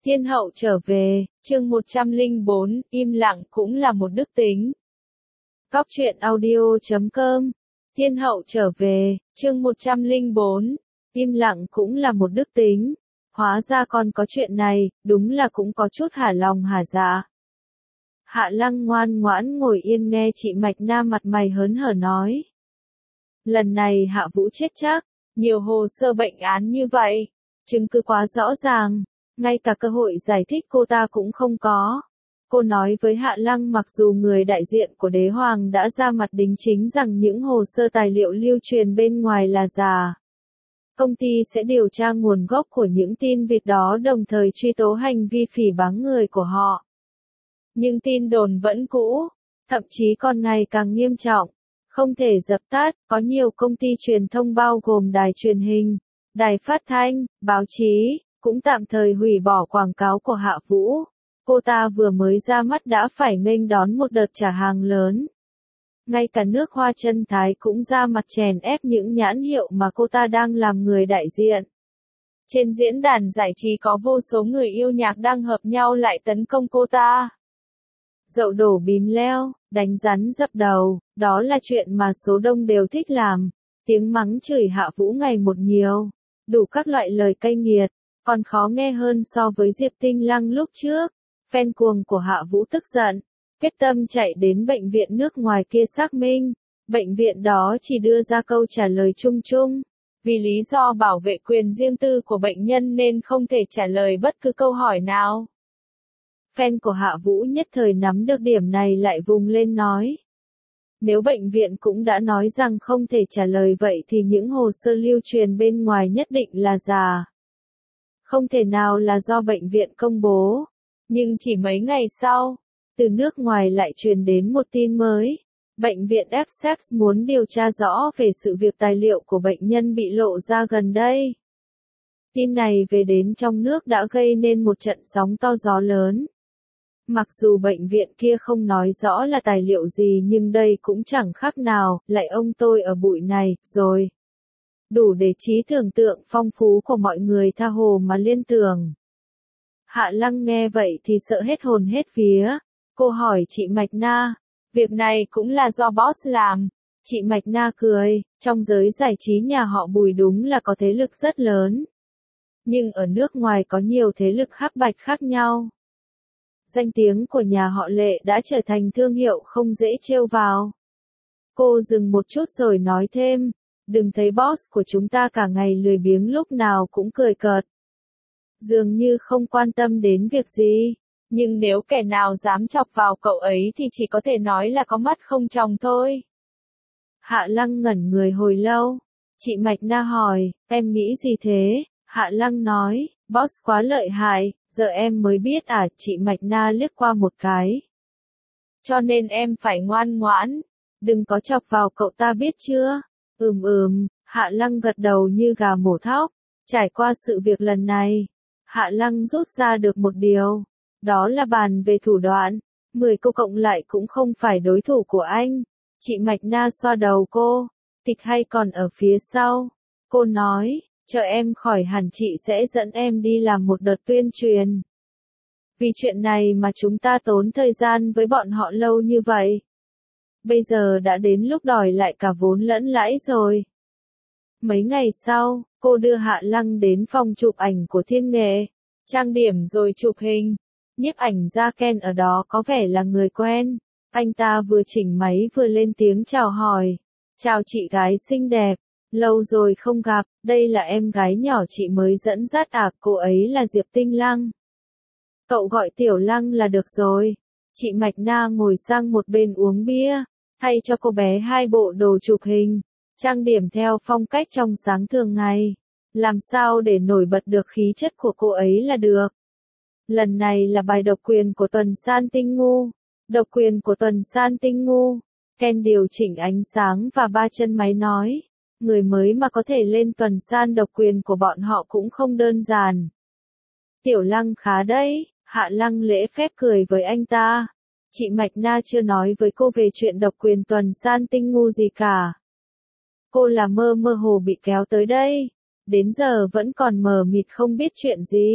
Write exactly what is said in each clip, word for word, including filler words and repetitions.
Thiên hậu trở về, chương một trăm lẻ bốn, im lặng cũng là một đức tính. Góc truyện audio chấm com. Thiên hậu trở về, chương một trăm lẻ bốn, im lặng cũng là một đức tính. Hóa ra còn có chuyện này, đúng là cũng có chút hả lòng hả dạ. Hạ Lăng ngoan ngoãn ngồi yên nghe chị Mạch Na mặt mày hớn hở nói. Lần này Hạ Vũ chết chắc, nhiều hồ sơ bệnh án như vậy, chứng cứ quá rõ ràng. Ngay cả cơ hội giải thích cô ta cũng không có. Cô nói với Hạ Lăng mặc dù người đại diện của đế hoàng đã ra mặt đính chính rằng những hồ sơ tài liệu lưu truyền bên ngoài là giả. Công ty sẽ điều tra nguồn gốc của những tin vịt đó đồng thời truy tố hành vi phỉ báng người của họ. Nhưng tin đồn vẫn cũ, thậm chí còn ngày càng nghiêm trọng, không thể dập tắt. Có nhiều công ty truyền thông bao gồm đài truyền hình, đài phát thanh, báo chí, cũng tạm thời hủy bỏ quảng cáo của Hạ Vũ. Cô ta vừa mới ra mắt đã phải nghênh đón một đợt trả hàng lớn. Ngay cả nước Hoa Chân Thái cũng ra mặt chèn ép những nhãn hiệu mà cô ta đang làm người đại diện. Trên diễn đàn giải trí có vô số người yêu nhạc đang hợp nhau lại tấn công cô ta. Dậu đổ bìm leo, đánh rắn dập đầu, đó là chuyện mà số đông đều thích làm. Tiếng mắng chửi Hạ Vũ ngày một nhiều, đủ các loại lời cay nghiệt. Còn khó nghe hơn so với Diệp Tinh Lăng lúc trước. Fan cuồng của Hạ Vũ tức giận, quyết tâm chạy đến bệnh viện nước ngoài kia xác minh. Bệnh viện đó chỉ đưa ra câu trả lời chung chung. Vì lý do bảo vệ quyền riêng tư của bệnh nhân nên không thể trả lời bất cứ câu hỏi nào. Fan của Hạ Vũ nhất thời nắm được điểm này lại vùng lên nói. Nếu bệnh viện cũng đã nói rằng không thể trả lời vậy thì những hồ sơ lưu truyền bên ngoài nhất định là giả. Không thể nào là do bệnh viện công bố. Nhưng chỉ mấy ngày sau, từ nước ngoài lại truyền đến một tin mới. Bệnh viện Essex muốn điều tra rõ về sự việc tài liệu của bệnh nhân bị lộ ra gần đây. Tin này về đến trong nước đã gây nên một trận sóng to gió lớn. Mặc dù bệnh viện kia không nói rõ là tài liệu gì nhưng đây cũng chẳng khác nào, lại ông tôi ở bụi này, rồi. Đủ để trí tưởng tượng phong phú của mọi người tha hồ mà liên tưởng. Hạ Lăng nghe vậy thì sợ hết hồn hết vía. Cô hỏi chị Mạch Na, việc này cũng là do boss làm. Chị Mạch Na cười, trong giới giải trí nhà họ Bùi đúng là có thế lực rất lớn. Nhưng ở nước ngoài có nhiều thế lực hắc bạch khác nhau. Danh tiếng của nhà họ Lệ đã trở thành thương hiệu không dễ trêu vào. Cô dừng một chút rồi nói thêm. Đừng thấy boss của chúng ta cả ngày lười biếng lúc nào cũng cười cợt. Dường như không quan tâm đến việc gì. Nhưng nếu kẻ nào dám chọc vào cậu ấy thì chỉ có thể nói là có mắt không tròng thôi. Hạ Lăng ngẩn người hồi lâu. Chị Mạch Na hỏi, em nghĩ gì thế? Hạ Lăng nói, boss quá lợi hại, giờ em mới biết à? Chị Mạch Na liếc qua một cái. Cho nên em phải ngoan ngoãn. Đừng có chọc vào cậu ta biết chưa? Ừm ừm, Hạ Lăng gật đầu như gà mổ thóc. Trải qua sự việc lần này, Hạ Lăng rút ra được một điều. Đó là bàn về thủ đoạn. Mười cô cộng lại cũng không phải đối thủ của anh. Chị Mạch Na xoa đầu cô. Kịch hay còn ở phía sau. Cô nói, chờ em khỏi hẳn chị sẽ dẫn em đi làm một đợt tuyên truyền. Vì chuyện này mà chúng ta tốn thời gian với bọn họ lâu như vậy. Bây giờ đã đến lúc đòi lại cả vốn lẫn lãi rồi. Mấy ngày sau, cô đưa Hạ Lăng đến phòng chụp ảnh của Thiên Nghệ. Trang điểm rồi chụp hình. Nhiếp ảnh gia Ken ở đó có vẻ là người quen. Anh ta vừa chỉnh máy vừa lên tiếng chào hỏi. Chào chị gái xinh đẹp. Lâu rồi không gặp, đây là em gái nhỏ chị mới dẫn dắt à, cô ấy là Diệp Tinh Lăng. Cậu gọi Tiểu Lăng là được rồi. Chị Mạch Na ngồi sang một bên uống bia. Thay cho cô bé hai bộ đồ chụp hình, trang điểm theo phong cách trong sáng thường ngày. Làm sao để nổi bật được khí chất của cô ấy là được. Lần này là bài độc quyền của Tuần San Tinh Ngu. Độc quyền của Tuần San Tinh Ngu. Ken điều chỉnh ánh sáng và ba chân máy nói. Người mới mà có thể lên Tuần San độc quyền của bọn họ cũng không đơn giản. Tiểu Lăng khá đấy, Hạ Lăng lễ phép cười với anh ta. Chị Mạch Na chưa nói với cô về chuyện độc quyền Tuần San Tinh Ngu gì cả. Cô là mơ mơ hồ bị kéo tới đây. Đến giờ vẫn còn mờ mịt không biết chuyện gì.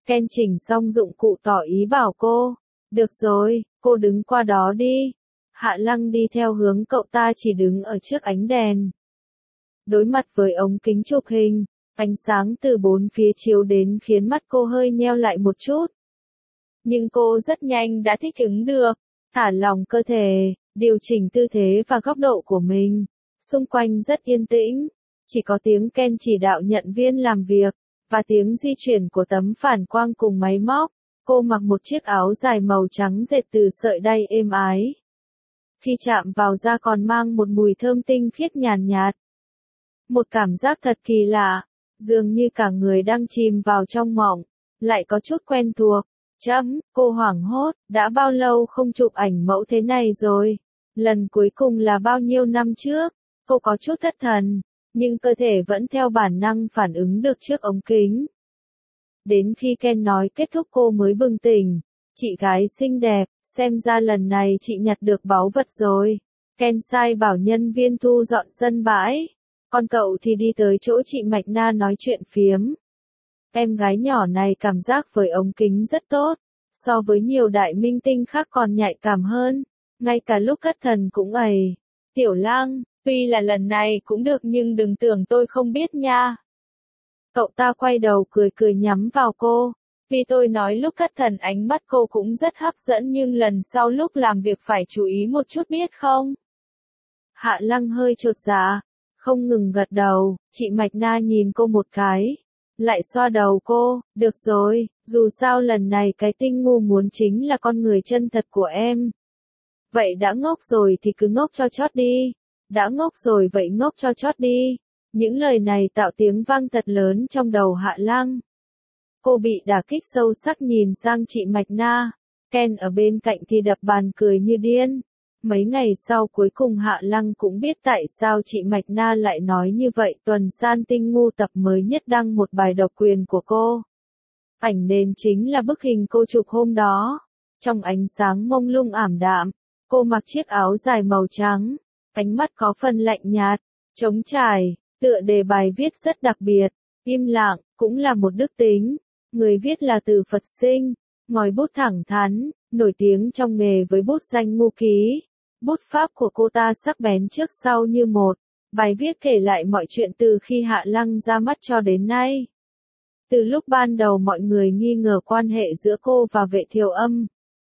Ken chỉnh xong dụng cụ tỏ ý bảo cô. Được rồi, cô đứng qua đó đi. Hạ Lăng đi theo hướng cậu ta chỉ đứng ở trước ánh đèn. Đối mặt với ống kính chụp hình, ánh sáng từ bốn phía chiếu đến khiến mắt cô hơi nheo lại một chút. Nhưng cô rất nhanh đã thích ứng được, thả lỏng cơ thể, điều chỉnh tư thế và góc độ của mình. Xung quanh rất yên tĩnh, chỉ có tiếng Ken chỉ đạo nhận viên làm việc, và tiếng di chuyển của tấm phản quang cùng máy móc. Cô mặc một chiếc áo dài màu trắng dệt từ sợi đay êm ái. Khi chạm vào da còn mang một mùi thơm tinh khiết nhàn nhạt. Một cảm giác thật kỳ lạ, dường như cả người đang chìm vào trong mộng, lại có chút quen thuộc. Chấm, cô hoảng hốt, đã bao lâu không chụp ảnh mẫu thế này rồi? Lần cuối cùng là bao nhiêu năm trước? Cô có chút thất thần, nhưng cơ thể vẫn theo bản năng phản ứng được trước ống kính. Đến khi Ken nói kết thúc cô mới bừng tỉnh. Chị gái xinh đẹp, xem ra lần này chị nhặt được báu vật rồi. Ken sai bảo nhân viên thu dọn sân bãi. Còn cậu thì đi tới chỗ chị Mạch Na nói chuyện phiếm. Em gái nhỏ này cảm giác với ống kính rất tốt, so với nhiều đại minh tinh khác còn nhạy cảm hơn, ngay cả lúc thất thần cũng ầy. Tiểu Lang, tuy là lần này cũng được nhưng đừng tưởng tôi không biết nha. Cậu ta quay đầu cười cười nhắm vào cô, vì tôi nói lúc thất thần ánh mắt cô cũng rất hấp dẫn nhưng lần sau lúc làm việc phải chú ý một chút biết không? Hạ Lăng hơi chột dạ, không ngừng gật đầu, chị Mạch Na nhìn cô một cái. Lại xoa đầu cô, được rồi, dù sao lần này cái tinh ngu muốn chính là con người chân thật của em. Vậy đã ngốc rồi thì cứ ngốc cho chót đi. Đã ngốc rồi vậy ngốc cho chót đi. Những lời này tạo tiếng vang thật lớn trong đầu Hạ Lăng. Cô bị đả kích sâu sắc nhìn sang chị Mạch Na. Ken ở bên cạnh thì đập bàn cười như điên. Mấy ngày sau cuối cùng Hạ Lăng cũng biết tại sao chị Mạch Na lại nói như vậy. Tuần san tinh ngu tập mới nhất đăng một bài độc quyền của cô. Ảnh nền chính là bức hình cô chụp hôm đó. Trong ánh sáng mông lung ảm đạm, cô mặc chiếc áo dài màu trắng, ánh mắt có phần lạnh nhạt, trống trải, tựa đề bài viết rất đặc biệt, im lặng, cũng là một đức tính. Người viết là Từ Phật Sinh, ngòi bút thẳng thắn, nổi tiếng trong nghề với bút danh Ngu Ký. Bút pháp của cô ta sắc bén trước sau như một. Bài viết kể lại mọi chuyện từ khi Hạ Lăng ra mắt cho đến nay. Từ lúc ban đầu mọi người nghi ngờ quan hệ giữa cô và Vệ Thiều Âm.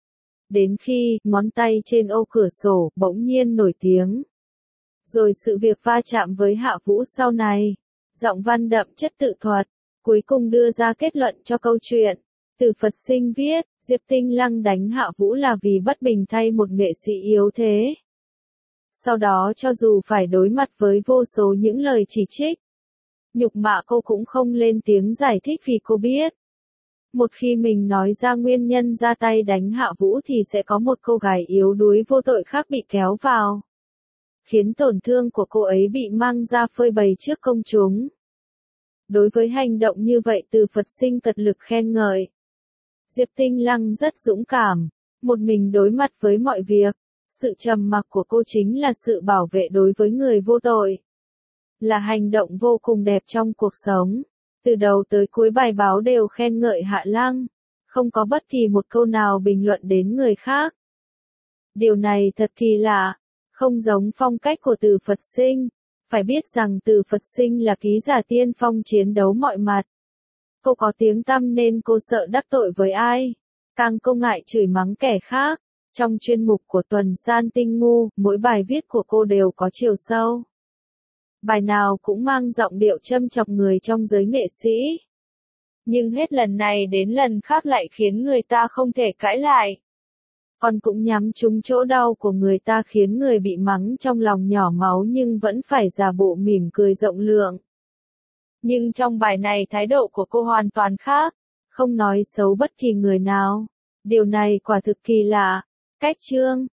Đến khi, ngón tay trên ô cửa sổ, bỗng nhiên nổi tiếng. Rồi sự việc va chạm với Hạ Vũ sau này. Giọng văn đậm chất tự thuật, cuối cùng đưa ra kết luận cho câu chuyện. Từ Phật Sinh viết, Diệp Tinh Lăng đánh Hạ Vũ là vì bất bình thay một nghệ sĩ yếu thế. Sau đó cho dù phải đối mặt với vô số những lời chỉ trích, nhục mạ cô cũng không lên tiếng giải thích vì cô biết. Một khi mình nói ra nguyên nhân ra tay đánh Hạ Vũ thì sẽ có một cô gái yếu đuối vô tội khác bị kéo vào. Khiến tổn thương của cô ấy bị mang ra phơi bày trước công chúng. Đối với hành động như vậy Từ Phật Sinh cật lực khen ngợi. Diệp Tinh Lăng rất dũng cảm, một mình đối mặt với mọi việc. Sự trầm mặc của cô chính là sự bảo vệ đối với người vô tội. Là hành động vô cùng đẹp trong cuộc sống. Từ đầu tới cuối bài báo đều khen ngợi Hạ Lăng. Không có bất kỳ một câu nào bình luận đến người khác. Điều này thật kỳ lạ. Không giống phong cách của Từ Phật Sinh. Phải biết rằng Từ Phật Sinh là ký giả tiên phong chiến đấu mọi mặt. Cô có tiếng tăm nên cô sợ đắc tội với ai. Càng cô ngại chửi mắng kẻ khác. Trong chuyên mục của Tuần San Tinh Ngu, mỗi bài viết của cô đều có chiều sâu. Bài nào cũng mang giọng điệu châm chọc người trong giới nghệ sĩ. Nhưng hết lần này đến lần khác lại khiến người ta không thể cãi lại. Còn cũng nhắm trúng chỗ đau của người ta khiến người bị mắng trong lòng nhỏ máu nhưng vẫn phải giả bộ mỉm cười rộng lượng. Nhưng trong bài này thái độ của cô hoàn toàn khác, không nói xấu bất kỳ người nào. Điều này quả thực kỳ lạ. Cách chương